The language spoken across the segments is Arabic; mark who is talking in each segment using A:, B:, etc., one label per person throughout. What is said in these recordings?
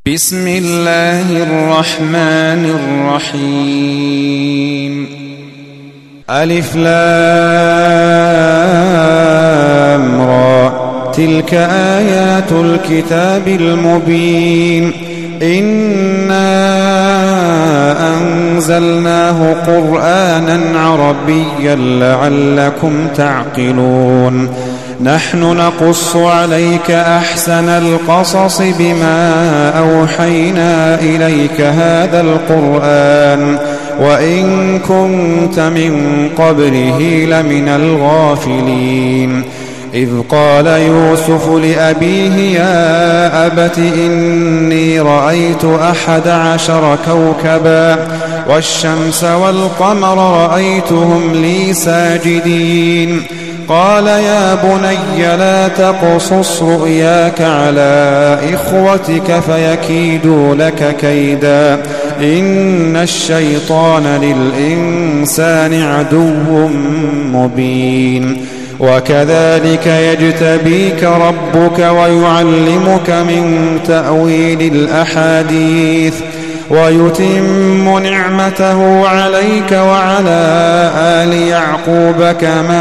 A: بسم الله الرحمن الرحيم. ألف لام را، تلك آيات الكتاب المبين. إنا أنزلناه قرآنا عربيا لعلكم تعقلون. نحن نقص عليك أحسن القصص بما أوحينا إليك هذا القرآن وإن كنت من قبله لمن الغافلين. إذ قال يوسف لأبيه يا أبت إني رأيت 11 كوكبا والشمس والقمر رأيتهم لي ساجدين. قال يا بني لا تقصص رؤياك على إخوتك فيكيدوا لك كيدا إن الشيطان للإنسان عدو مبين. وكذلك يجتبيك ربك ويعلمك من تأويل الأحاديث ويتم نعمته عليك وعلى آل يعقوب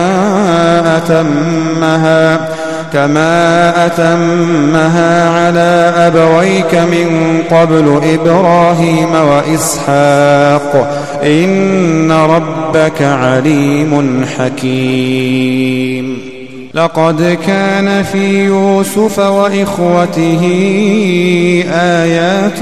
A: كما أتمها على أبويك من قبل إبراهيم وإسحاق إن ربك عليم حكيم. لقد كان في يوسف وإخوته آيات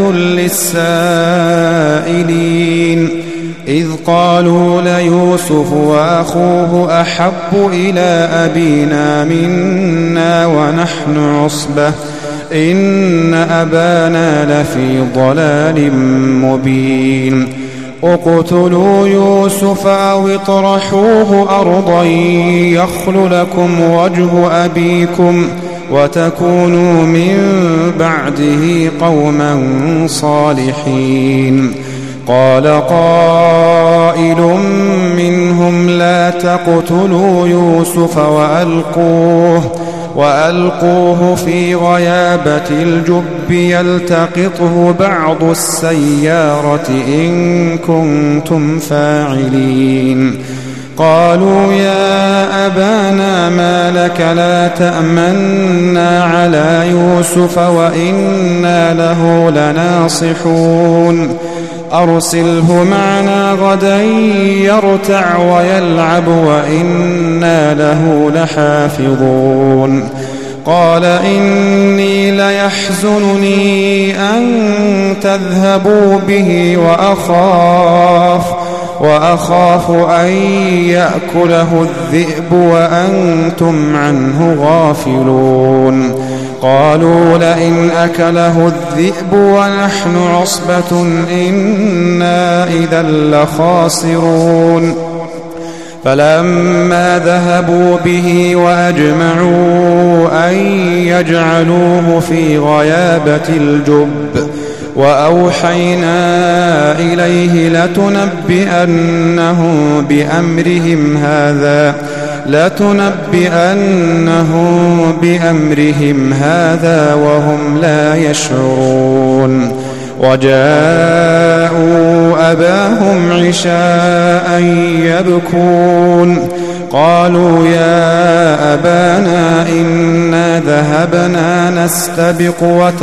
A: للسائلين إذ قالوا ليوسف وأخوه أحب إلى أبينا منا ونحن عصبة إن أبانا لفي ضلال مبين. اقتلوا يوسف أو اطرحوه أرضا يخل لكم وجه أبيكم وتكونوا من بعده قوما صالحين. قال قائل منهم لا تقتلوا يوسف وألقوه في غيابة الجب يلتقطه بعض السيارة إن كنتم فاعلين. قالوا يا أبانا ما لك لا تأمنا على يوسف وإنا له لناصحون. أرسله معنا غدا يرتع ويلعب وإنا له لحافظون. قال إني ليحزنني أن تذهبوا به وأخاف أن يأكله الذئب وأنتم عنه غافلون. قالوا لئن أكله الذئب ونحن عصبة إنا إذا لخاسرون. فلما ذهبوا به وأجمعوا أن يجعلوه في غيابة الجب وأوحينا إليه لتنبئنهم بأمرهم هذا وهم لا يشعرون. وجاءوا أباهم عشاء يبكون. قالوا يا أبانا إنا ذهبنا نستبق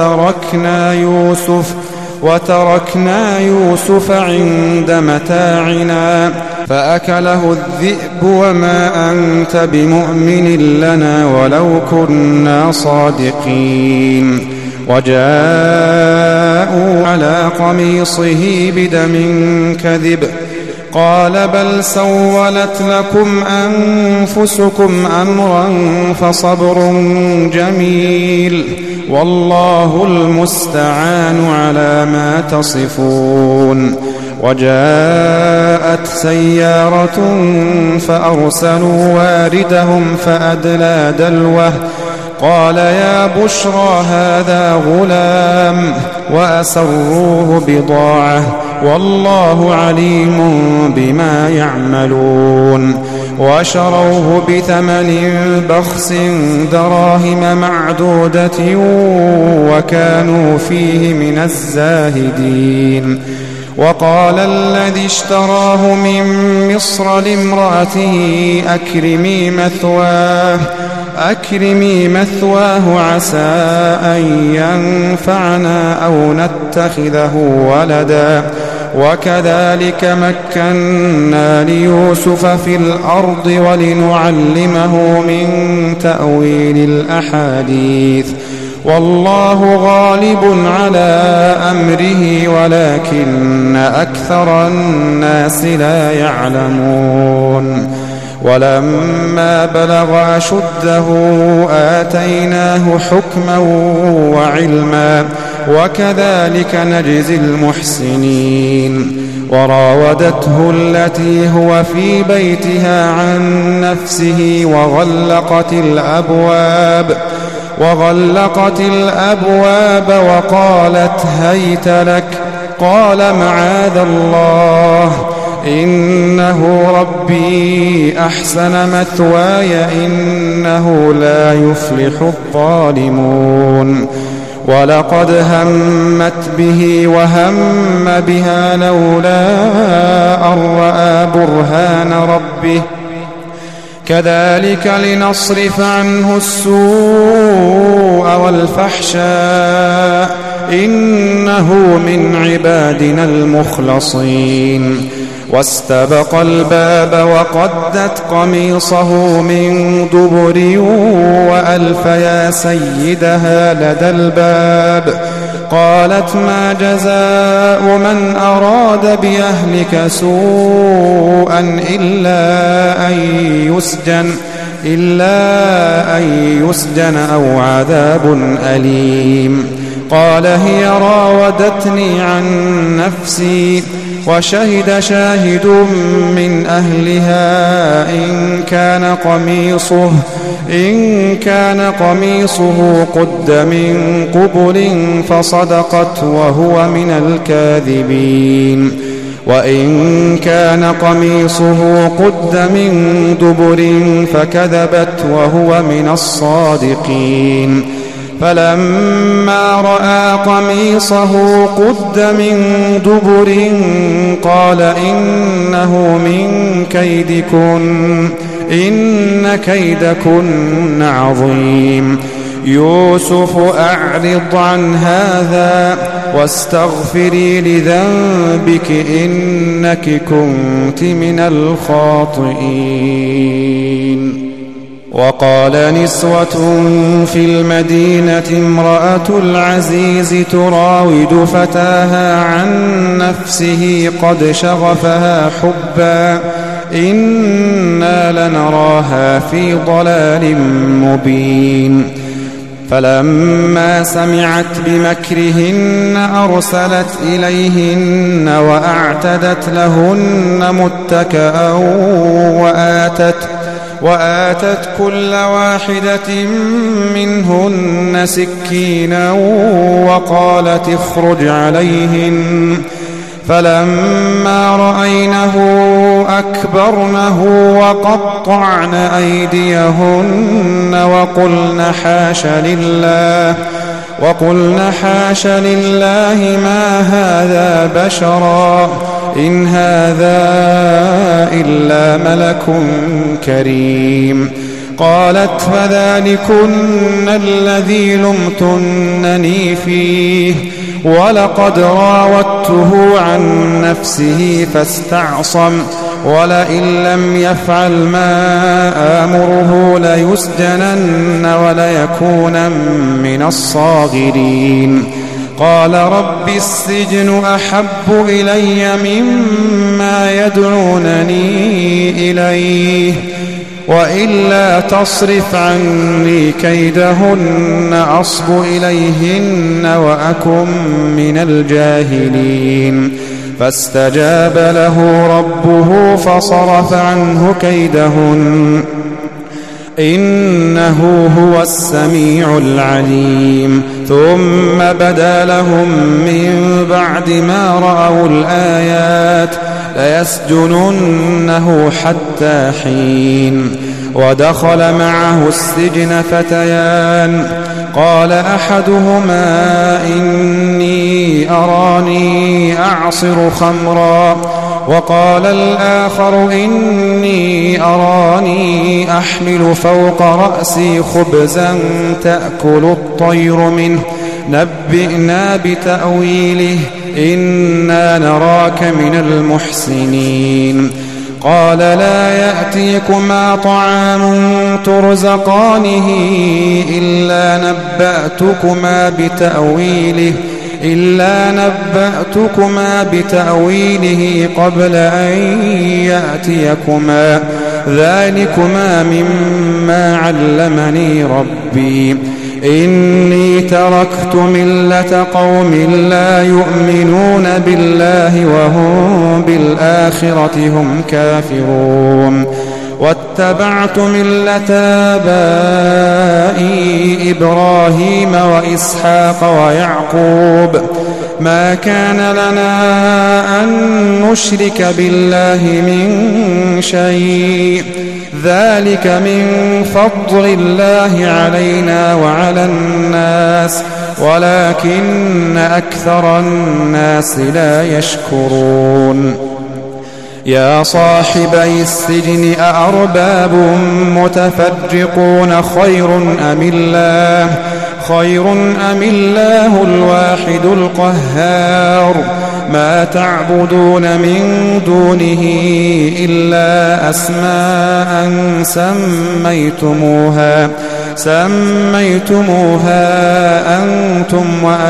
A: وتركنا يوسف عند متاعنا فأكله الذئب وما أنت بمؤمن لنا ولو كنا صادقين. وجاءوا على قميصه بدم كذب. قال بل سولت لكم أنفسكم أمرا فصبر جميل والله المستعان على ما تصفون. وجاءت سيارة فأرسلوا واردهم فأدلى دلوه. قال يا بشرى هذا غلام وأسروه بضاعة والله عليم بما يعملون. وشروه بثمن بخس دراهم معدودة وكانوا فيه من الزاهدين. وقال الذي اشتراه من مصر لامرأته أكرمي مثواه عسى أن ينفعنا أو نتخذه ولدا وكذلك مكنا ليوسف في الأرض ولنعلمه من تأويل الأحاديث والله غالب على أمره ولكن أكثر الناس لا يعلمون. ولما بلغ أشده آتيناه حكما وعلما وكذلك نجزي المحسنين. وراودته التي هو في بيتها عن نفسه وغلقت الأبواب وقالت هيت لك قال معاذ الله إنه ربي أحسن مثواي إنه لا يفلح الظالمون. ولقد همت به وهم بها لولا أن رأى برهان ربه كذلك لنصرف عنه السوء والفحشاء إنه من عبادنا المخلصين. واستبق الباب وقدت قميصه من دبر وألف يا سيدها لدى الباب قالت ما جزاء من أراد بأهلك سوءا إلا أن يسجن أو عذاب أليم. قال هي راودتني عن نفسي وشهد شاهد من أهلها إن كان قميصه قد من قبل فصدقت وهو من الكاذبين وإن كان قميصه قد من دبر فكذبت وهو من الصادقين. فلما رأى قميصه قد من دبر قال إنه من كيدكن إن كيدكن عظيم. يوسف أعرض عن هذا واستغفري لذنبك إنك كنت من الخاطئين. وقال نسوة في المدينة امرأة العزيز تراود فتاها عن نفسه قد شغفها حبا إنا لنراها في ضلال مبين. فلما سمعت بمكرهن أرسلت إليهن وأعتدت لهن متكئا وآتت كل واحدة منهن سكينا وقالت اخرج عليهن. فلما رأينه أكبرنه وقطعن أيديهن وقلن حاش لله ما هذا بشرا إن هذا إلا ملك كريم. قالت فذلكن الذي لمتنني فيه ولقد راودته عن نفسه فاستعصم ولئن لم يفعل ما آمره ليسجنن وليكون من الصاغرين. قال رب السجن أحب إلي مما يدعونني إليه وإلا تصرف عني كيدهن أصب إليهن وأكن من الجاهلين. فاستجاب له ربه فصرف عنه كيدهن إنه هو السميع العليم ثم بدا لهم من بعد ما رأوا الآيات ليسجننه حتى حين ودخل معه السجن فتيان قال أحدهما إني أراني أعصر خمرا وقال الآخر إني أراني أحمل فوق رأسي خبزا تأكل الطير منه نبئنا بتأويله إنا نراك من المحسنين قال لا يأتيكما طعام ترزقانه إلا نبأتكما بتأويله قبل أن يأتيكما ذلكما مما علمني ربي إني تركت ملة قوم لا يؤمنون بالله وهم بالآخرة هم كافرون واتبعت ملة آبائي إبراهيم وإسحاق ويعقوب ما كان لنا أن نشرك بالله من شيء ذلك من فضل الله علينا وعلى الناس ولكن أكثر الناس لا يشكرون يا صاحبي السجن أأرباب متفرقون خير أم الله الواحد القهار ما تعبدون من دونه إلا أسماء سميتموها أنتم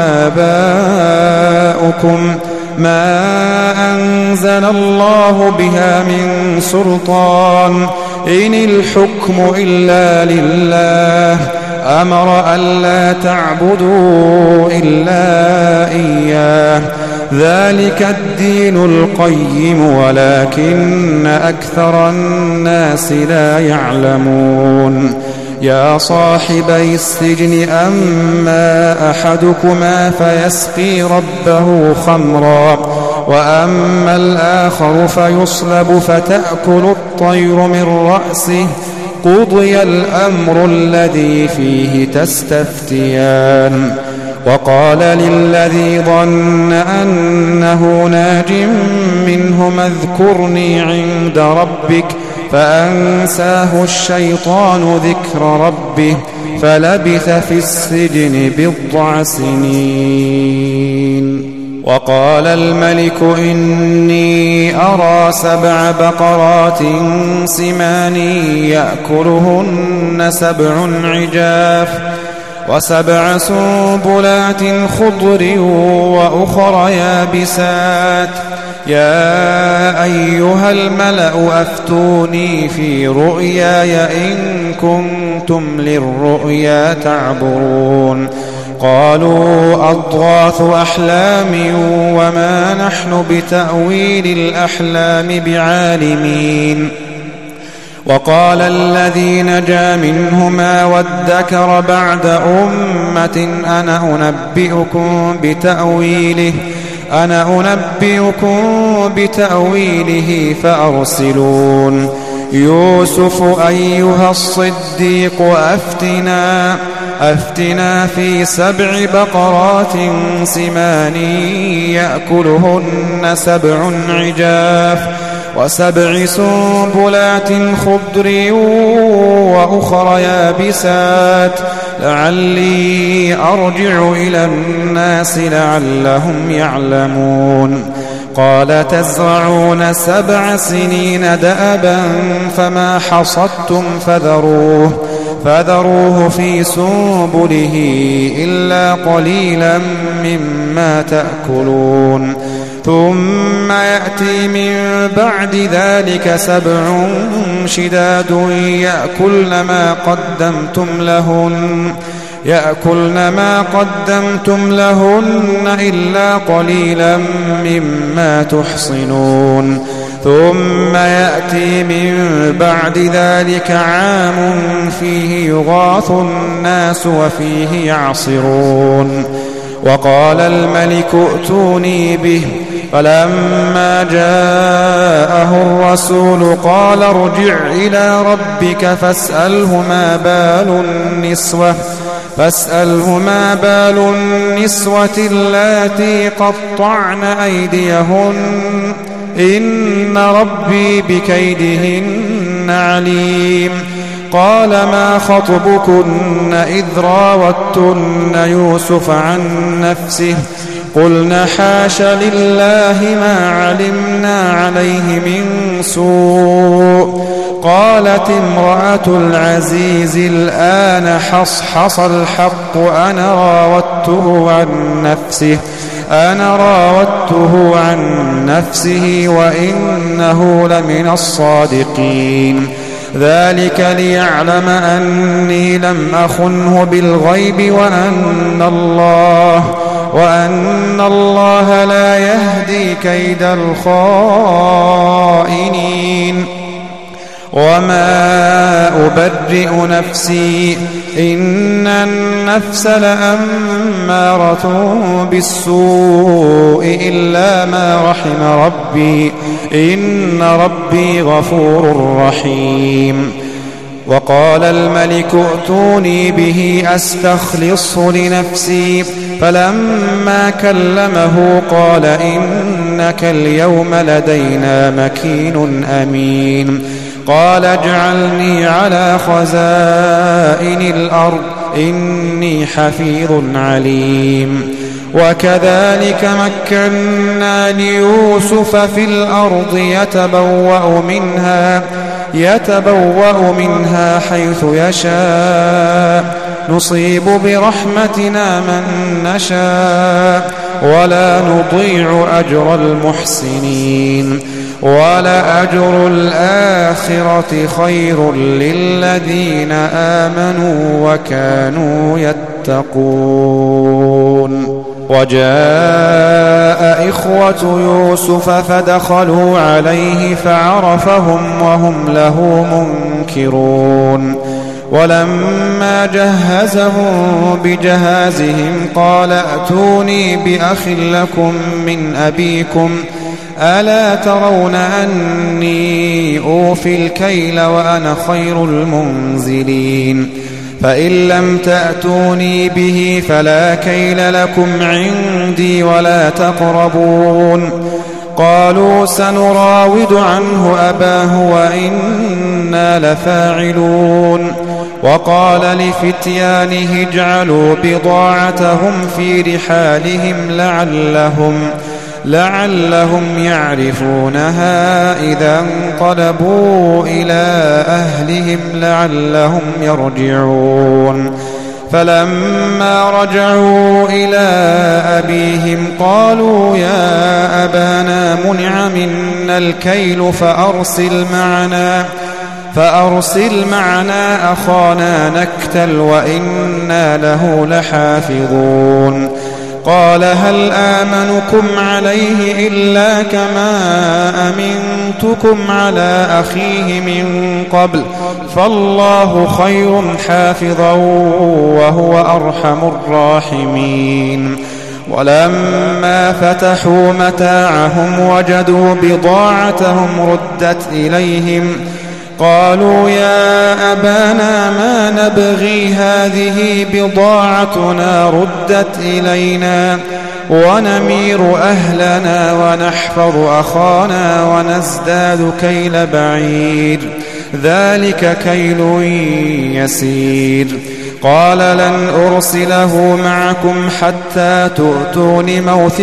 A: وآباؤكم ما أنزل الله بها من سلطان إن الحكم إلا لله أمر ألا تعبدوا إلا إياه ذلك الدين القيم ولكن أكثر الناس لا يعلمون يا صاحبي السجن أما أحدكما فيسقي ربه خمرا وأما الآخر فيصلب فتأكل الطير من رأسه قضي الأمر الذي فيه تستفتيان وقال للذي ظن أنه ناج منهما اذكرني عند ربك فأنساه الشيطان ذكر ربه فلبث في السجن 9 سنين وقال الملك إني أرى 7 بقرات سمان يأكلهن 7 عجاف و7 سنبلات خضر وأخر يابسات يا أيها الملأ أفتوني في رؤياي إن كنتم للرؤيا تعبرون قالوا أضغاث أحلام وما نحن بتأويل الأحلام بعالمين وقال الذي نجا منهما وادكر بعد أمة أنا أنبئكم بتأويله فأرسلون يوسف أيها الصديق أفتنا في 7 بقرات سمان يأكلهن 7 عجاف و7 سنبلات خضر وأخر يابسات لعلي أرجع إلى الناس لعلهم يعلمون قال تزرعون 7 سنين دأبا فما حصدتم فذروه في سنبله إلا قليلا مما تأكلون ثم يأتي من بعد ذلك 7 شداد يأكلن ما قدمتم لهن إلا قليلا مما تحصنون ثم يأتي من بعد ذلك عام فيه يغاث الناس وفيه يعصرون. وقال الملك ائتوني به، فلما جاءه الرسول قال ارجع إلى ربك فاسأله ما بال النسوة اللاتي قطعن أيديهن إن ربي بكيدهن عليم. قال ما خطبكن إذ راوتن يوسف عن نفسه قلنا حاش لله ما علمنا عليه من سوء. قالت امرأة العزيز الآن حصحص الحق أنا راودته عن نفسه وإنه لمن الصادقين. ذلك ليعلم أني لم أخنه بالغيب وأن الله لا يهدي كيد الخائنين. وما أبرئ نفسي إن النفس لأمارة بالسوء إلا ما رحم ربي إن ربي غفور رحيم. وقال الملك ائتوني به أستخلصه لنفسي، فلما كلمه قال إنك اليوم لدينا مكين أمين. قال اجعلني على خزائن الأرض إني حفيظ عليم. وكذلك مكنا ليوسف في الأرض يتبوأ منها حيث يشاء نصيب برحمتنا من نشاء ولا نضيع أجر المحسنين. ولأجر الآخرة خير للذين آمنوا وكانوا يتقون. وجاء إخوة يوسف فدخلوا عليه فعرفهم وهم له منكرون. ولما جهزهم بجهازهم قال ائتوني بأخ لكم من أبيكم ألا ترون أني أوفي الكيل وأنا خير المنزلين. فإن لم تأتوني به فلا كيل لكم عندي ولا تقربون. قالوا سنراود عنه أباه وإنا لفاعلون. وقال لفتيانه اجعلوا بضاعتهم في رحالهم لعلهم يعرفونها إذا انقلبوا إلى أهلهم لعلهم يرجعون. فلما رجعوا إلى أبيهم قالوا يا أبانا منع منا الكيل فأرسل معنا أخانا نكتل وإنا له لحافظون. قال هل آمنكم عليه إلا كما أمنتكم على أخيه من قبل فالله خير حافظا وهو أرحم الراحمين. ولما فتحوا متاعهم وجدوا بضاعتهم ردت إليهم قالوا يا أبانا ما نبغي هذه بضاعتنا ردت إلينا ونمير أهلنا ونحفظ أخانا ونزداد كيل بعير ذلك كيل يسير. قال لن أرسله معكم حتى تؤتون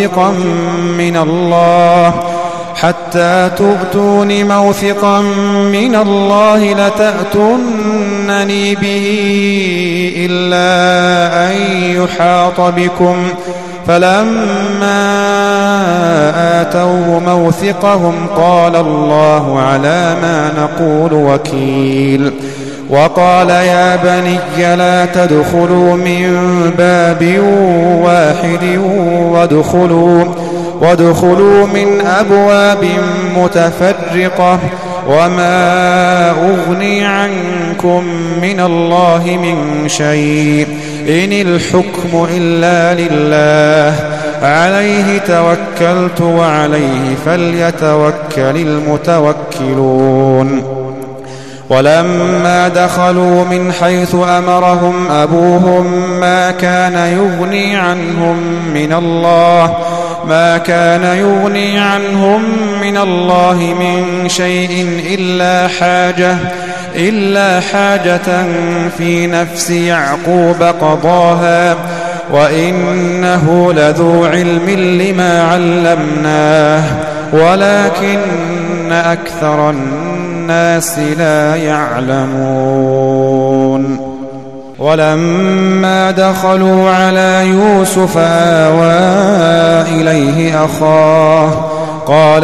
A: موثقا من الله لتأتونني به إلا أن يحاط بكم. فلما آتوه موثقهم قال الله على ما نقول وكيل. وقال يا بني لا تدخلوا من باب واحد وادخلوا من أبواب متفرقة وما أغني عنكم من الله من شيء إن الحكم إلا لله عليه توكلت وعليه فليتوكل المتوكلون. ولما دخلوا من حيث أمرهم أبوهم ما كان يغني عنهم من الله من شيء إلا حاجة في نفس يعقوب قضاها وإنه لذو علم لما علمناه ولكن أكثر الناس لا يعلمون. ولما دخلوا على يوسف آوى إليه أخاه قال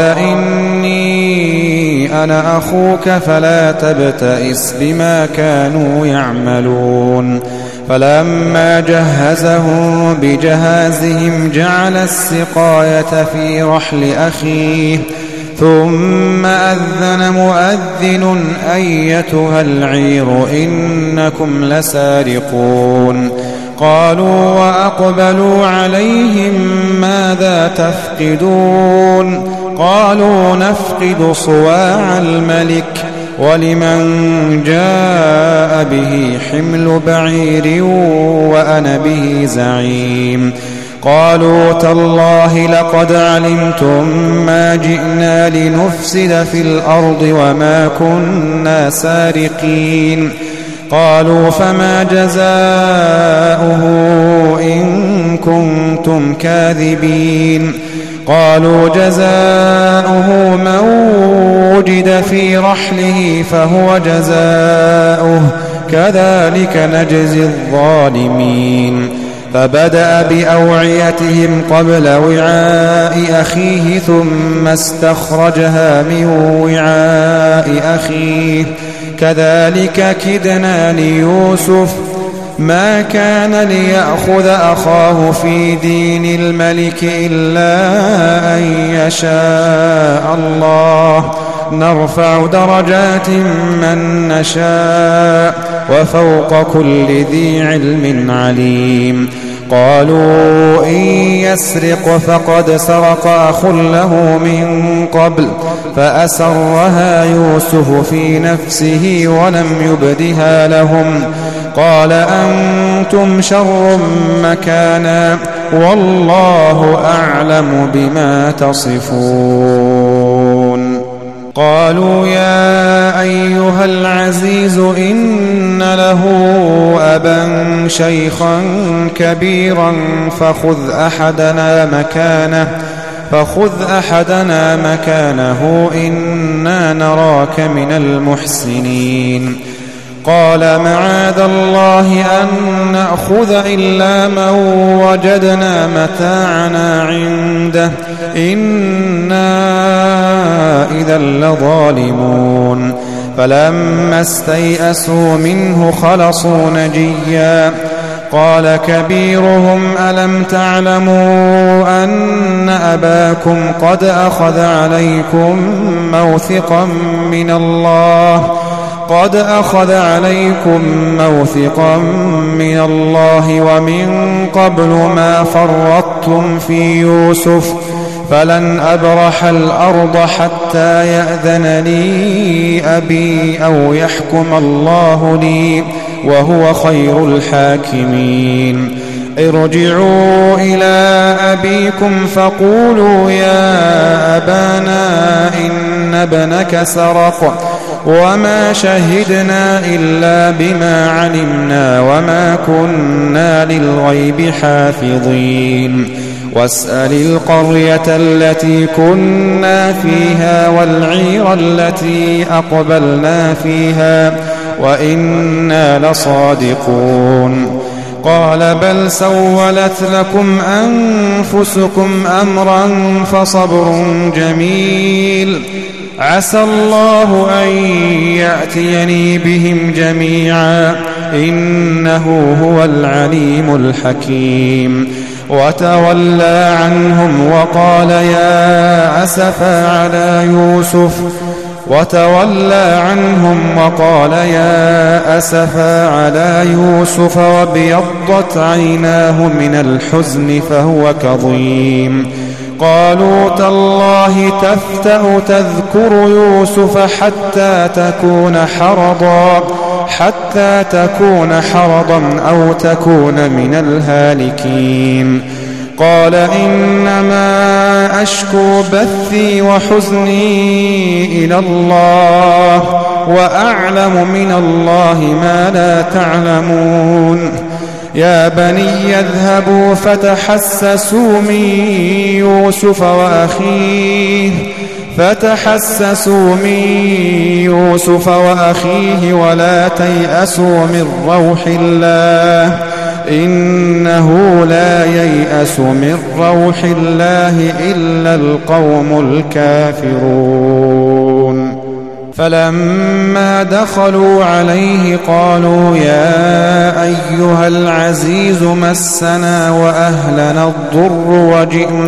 A: إني أنا أخوك فلا تبتئس بما كانوا يعملون. فلما جهزهم بجهازهم جعل السقاية في رحل أخيه ثم أذن مؤذن أيتها العير إنكم لسارقون. قالوا وأقبلوا عليهم ماذا تفقدون؟ قالوا نفقد صواع الملك ولمن جاء به حمل بعير وأنا به زعيم. قالوا تالله لقد علمتم ما جئنا لنفسد في الأرض وما كنا سارقين. قالوا فما جزاؤه إن كنتم كاذبين؟ قالوا جزاؤه من وجد في رحله فهو جزاؤه كذلك نجزي الظالمين. فبدأ بأوعيتهم قبل وعاء أخيه ثم استخرجها من وعاء أخيه كذلك كدنا ليوسف ما كان ليأخذ أخاه في دين الملك إلا أن يشاء الله نرفع درجات من نشاء وفوق كل ذي علم عليم. قالوا إن يسرق فقد سرق أخ له من قبل فأسرها يوسف في نفسه ولم يبدها لهم. قال أنتم شر مكانا والله أعلم بما تصفون. قالوا يا أيها العزيز إن له أبا شيخا كبيرا فخذ أحدنا مكانه إنا نراك من المحسنين. قال معاذ الله أن نأخذ إلا من وجدنا متاعنا عنده إنا إذا لظالمون. فلما استيئسوا منه خلصوا نجيا. قال كبيرهم ألم تعلموا أن أباكم قد أخذ عليكم موثقا من الله ومن قبل ما فرطتم في يوسف فلن أبرح الأرض حتى يأذن لي أبي أو يحكم الله لي وهو خير الحاكمين. ارجعوا إلى أبيكم فقولوا يا أبانا إن ابنك سرق وما شهدنا إلا بما علمنا وما كنا للغيب حافظين. واسأل القرية التي كنا فيها والعير التي أقبلنا فيها وإنا لصادقون. قال بل سولت لكم أنفسكم أمرا فصبر جميل عسى الله أن يأتيني بهم جميعا إنه هو العليم الحكيم. وتولى عنهم وقال يا أسفا على يوسف وابيضت عيناه من الحزن فهو كظيم. قالوا تالله تفتأ تذكر يوسف حتى تكون حرضا أو تكون من الهالكين. قال إنما أشكو بثي وحزني إلى الله وأعلم من الله ما لا تعلمون. يا بني اذهبوا فتحسسوا من يوسف وأخيه ولا تيأسوا من روح الله إنه لا ييأس من روح الله إلا القوم الكافرون. فلما دخلوا عليه قالوا يا أيها العزيز مسنا وأهلنا الضر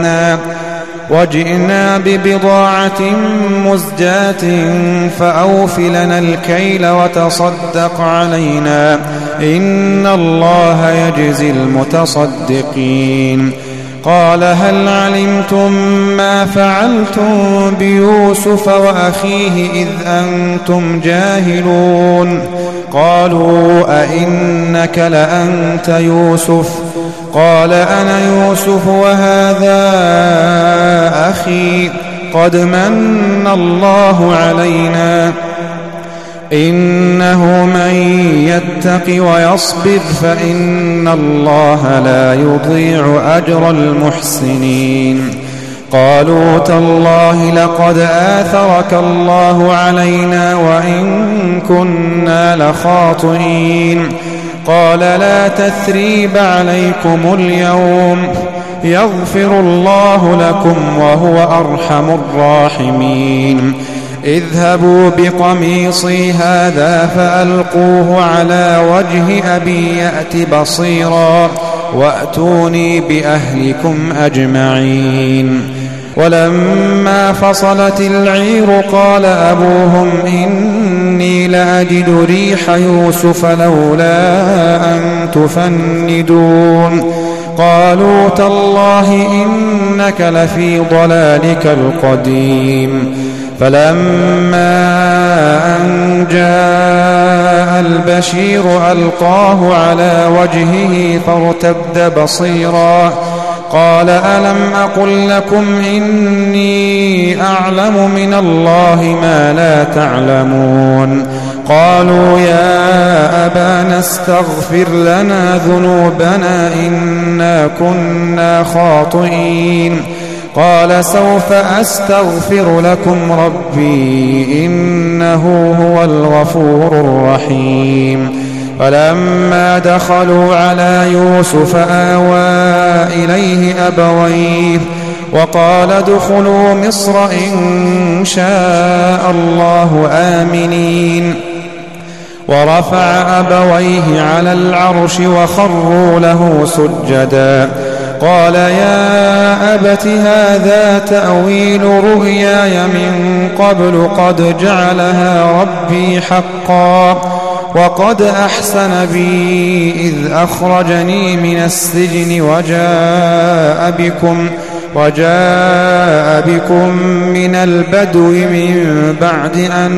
A: وجئنا ببضاعة مزجاة فأوف لنا الكيل وتصدق علينا إن الله يجزي المتصدقين. قال هل علمتم ما فعلتم بيوسف وأخيه إذ أنتم جاهلون؟ قالوا أئنك لأنت يوسف؟ قال أنا يوسف وهذا أخي قد من الله علينا إنه من يتق ويصبر فإن الله لا يضيع أجر المحسنين. قالوا تالله لقد آثرك الله علينا وإن كنا لخاطئين. قال لا تثريب عليكم اليوم يغفر الله لكم وهو أرحم الراحمين. اذهبوا بقميصي هذا فألقوه على وجه أبي يأت بصيرا وأتوني بأهلكم أجمعين. ولما فصلت العير قال أبوهم إني لأجد ريح يوسف لولا أن تفندون. قالوا تالله إنك لفي ضلالك القديم. فلما أن جاء البشير ألقاه على وجهه فارتد بصيرا قال ألم أقل لكم إني أعلم من الله ما لا تعلمون. قالوا يا أبانا استغفر لنا ذنوبنا إنا كنا خاطئين. قال سوف أستغفر لكم ربي إنه هو الغفور الرحيم. فلما دخلوا على يوسف آوى إليه أبويه وقال ادخلوا مصر إن شاء الله آمنين. ورفع أبويه على العرش وخروا له سجدا. قال يا أبت هذا تأويل رؤياي من قبل قد جعلها ربي حقا وقد أحسن بي إذ أخرجني من السجن وجاء بكم من البدو من بعد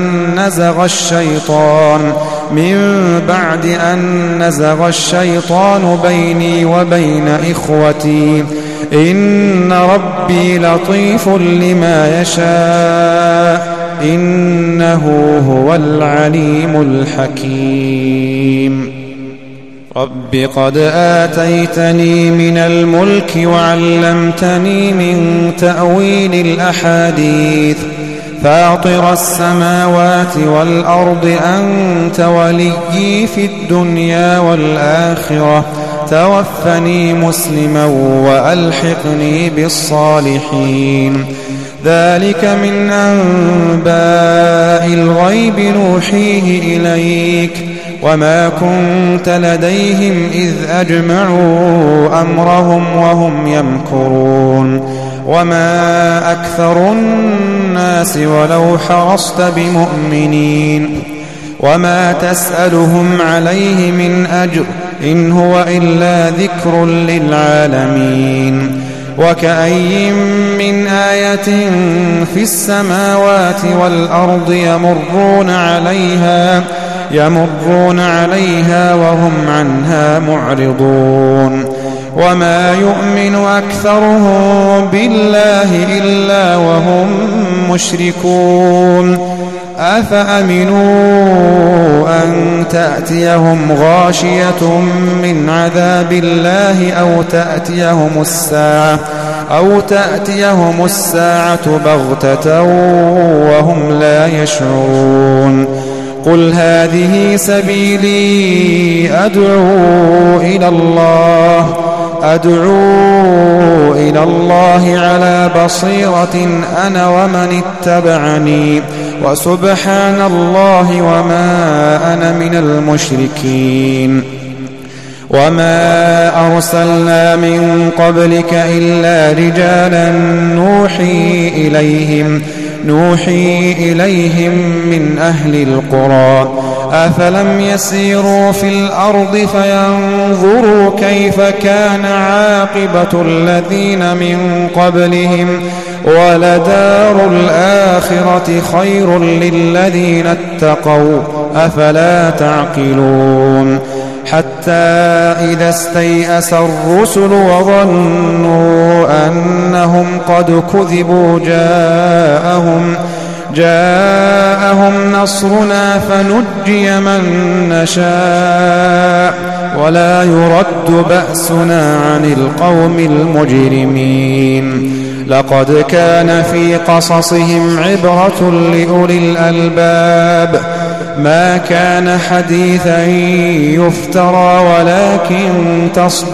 A: أن نزغ الشيطان بيني وبين إخوتي إن ربي لطيف لما يشاء إنه هو العليم الحكيم. رب قد آتيتني من الملك وعلمتني من تأويل الأحاديث فاطر السماوات والأرض أنت وليي في الدنيا والآخرة توفني مسلما وألحقني بالصالحين. ذلك من أنباء الغيب نوحيه إليك وما كنت لديهم إذ أجمعوا أمرهم وهم يمكرون وما أكثر الناس ولو حرصت بمؤمنين وما تسألهم عليه من أجر إن هو إلا ذكر للعالمين وكأي من آية في السماوات والأرض يمرون عليها وهم عنها معرضون وما يؤمن أكثرهم بالله إلا وهم مشركون أفأمنوا أن تأتيهم غاشية من عذاب الله أو تأتيهم الساعة بغتة وهم لا يشعرون قل هذه سبيلي أدعو إلى الله على بصيرة أنا ومن اتبعني وسبحان الله وما أنا من المشركين وما أرسلنا من قبلك إلا رجالا نوحي إليهم من أهل القرى أفلم يسيروا في الأرض فينظروا كيف كان عاقبة الذين من قبلهم ولدار الآخرة خير للذين اتقوا أفلا تعقلون حتى إذا استيأس الرسل وظنوا أنهم قد كذبوا جاءهم نصرنا فنجي من نشاء ولا يرد بأسنا عن القوم المجرمين لقد كان في قصصهم عبرة لأولي الألباب ما كان حديثا يفترى ولكن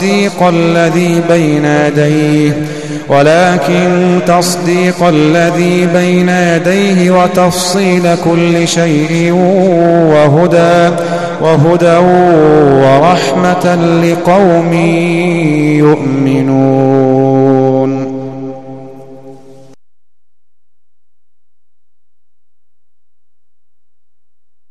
A: تصديق الذي بين يديه وتفصيل كل شيء وهدى ورحمة لقوم يؤمنون